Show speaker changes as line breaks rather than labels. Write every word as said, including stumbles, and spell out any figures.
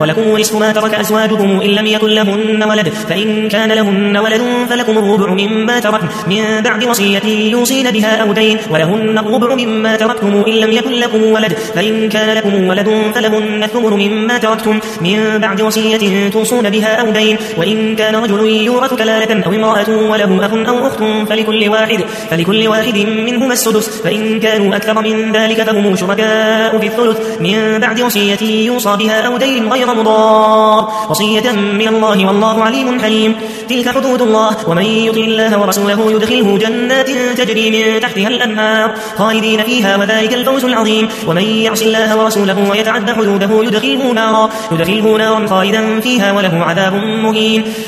ولكم نصف ما ترك أزواجكم إن لم يكن لهن ولد فإن كان لهن ولد فلكم الربع مما تركن من بعد وصية يوصين بها أو دين ولهن الربع مما تركتم إن لم يكن لكم ولد فإن كان لكم ولد فلهن الثمن مما تركتم من بعد وصية توصون بها أو دين وإن كان رجل يورث كلالة أو امرأة وله أخ أو أخت فلكل واحد فلكل واحد منهما السدس فإن كانوا أكثر من ذلك فهم شركاء في الثلث من بعد وصية يوصى بها أو دين غير مضار وصية من الله والله عليم حليم. تلك حدود الله ومن يطع الله ورسوله يدخله جنات تجري من تحتها الأنهار خالدين فيها وذلك الفوز العظيم. ومن يعص الله ورسوله ويتعد حدوده يدخله نارا يدخله نارا خالدا فيها وله عذاب مهين.